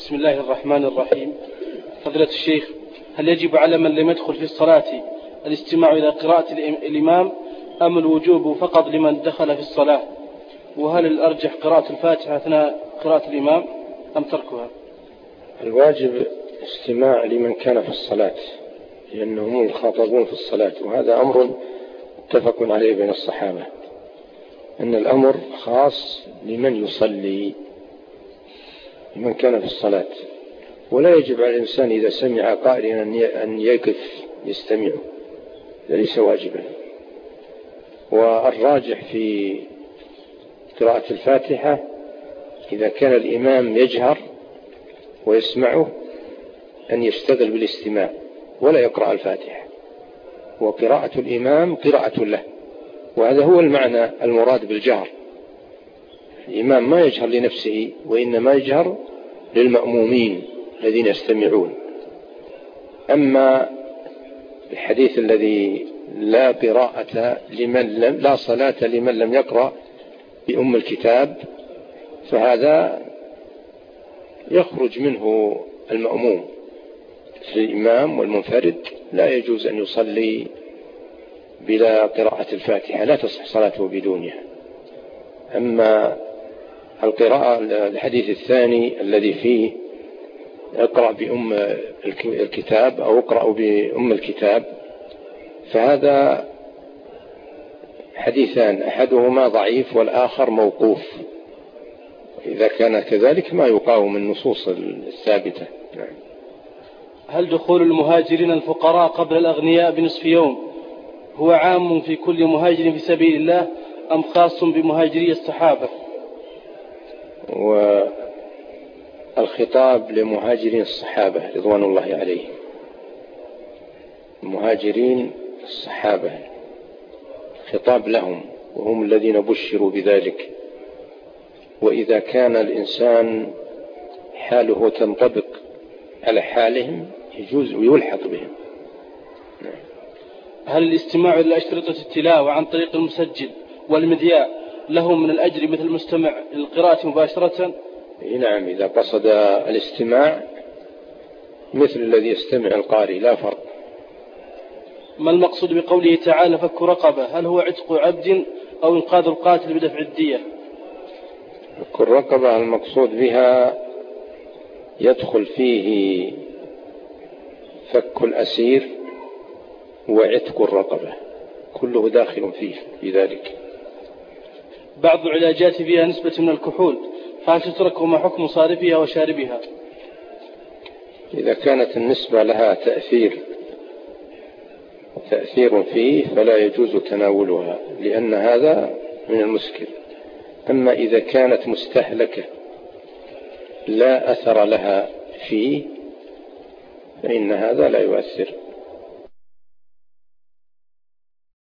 بسم الله الرحمن الرحيم. فضيلة الشيخ، هل يجب على من لم يدخل في الصلاة الاستماع إلى قراءة الإمام أم الوجوب فقط لمن دخل في الصلاة؟ وهل الأرجح قراءة الفاتحة أثناء قراءة الإمام أم تركها؟ الواجب استماع لمن كان في الصلاة، لأنهم مخاطبون في الصلاة، وهذا أمر متفق عليه بين الصحابة، أن الأمر خاص لمن يصلي، لمن كان في الصلاة، ولا يجب على الإنسان إذا سمع قائلا أن يقف يستمعه، ليس واجبا. والراجح في قراءة الفاتحة إذا كان الإمام يجهر ويسمعه أن يشتغل بالاستماع ولا يقرأ الفاتحة، وقراءة الإمام قراءة له، وهذا هو المعنى المراد بالجهر. الإمام ما يجهر لنفسه، وإنما يجهر للمأمومين الذين يستمعون. أما الحديث الذي لا صلاة لمن لم يقرأ بأم الكتاب، فهذا يخرج منه المأموم. الإمام والمنفرد لا يجوز أن يصلي بلا قراءة الفاتحة، لا تصح صلاته بدونها. أما القراءة الحديث الثاني الذي فيه اقرأ بأم الكتاب أو اقرأ بأم الكتاب، فهذا حديثان، أحدهما ضعيف والآخر موقوف. إذا كان كذلك ما يقاوم النصوص الثابتة. هل دخول المهاجرين الفقراء قبل الأغنياء بنصف يوم هو عام في كل مهاجر في سبيل الله أم خاص بمهاجري الصحابة؟ والخطاب لمهاجرين الصحابة رضوان الله عليهم، مهاجرين الصحابة خطاب لهم، وهم الذين بشروا بذلك. وإذا كان الإنسان حاله تنطبق على حالهم يجوز ويلحق بهم. هل الاستماع إلى أشرطة التلاوة عن طريق المسجل والمذياع له من الأجر مثل المستمع للقراءة مباشرة؟ نعم، إذا قصد الاستماع مثل الذي يستمع القارئ لا فرق. ما المقصود بقوله تعالى فك رقبة؟ هل هو عتق عبد أو إنقاذ القاتل بدفع الدية؟ فك الرقبة المقصود بها يدخل فيه فك الأسير وعتق الرقبة، كله داخل فيه في ذلك. بعض العلاجات فيها نسبة من الكحول، فهل تترك وما حكم صارفها وشاربها؟ إذا كانت النسبة لها تأثير فيه فلا يجوز تناولها، لأن هذا من المسكر. أما إذا كانت مستهلكة لا أثر لها فيه فإن هذا لا يؤثر.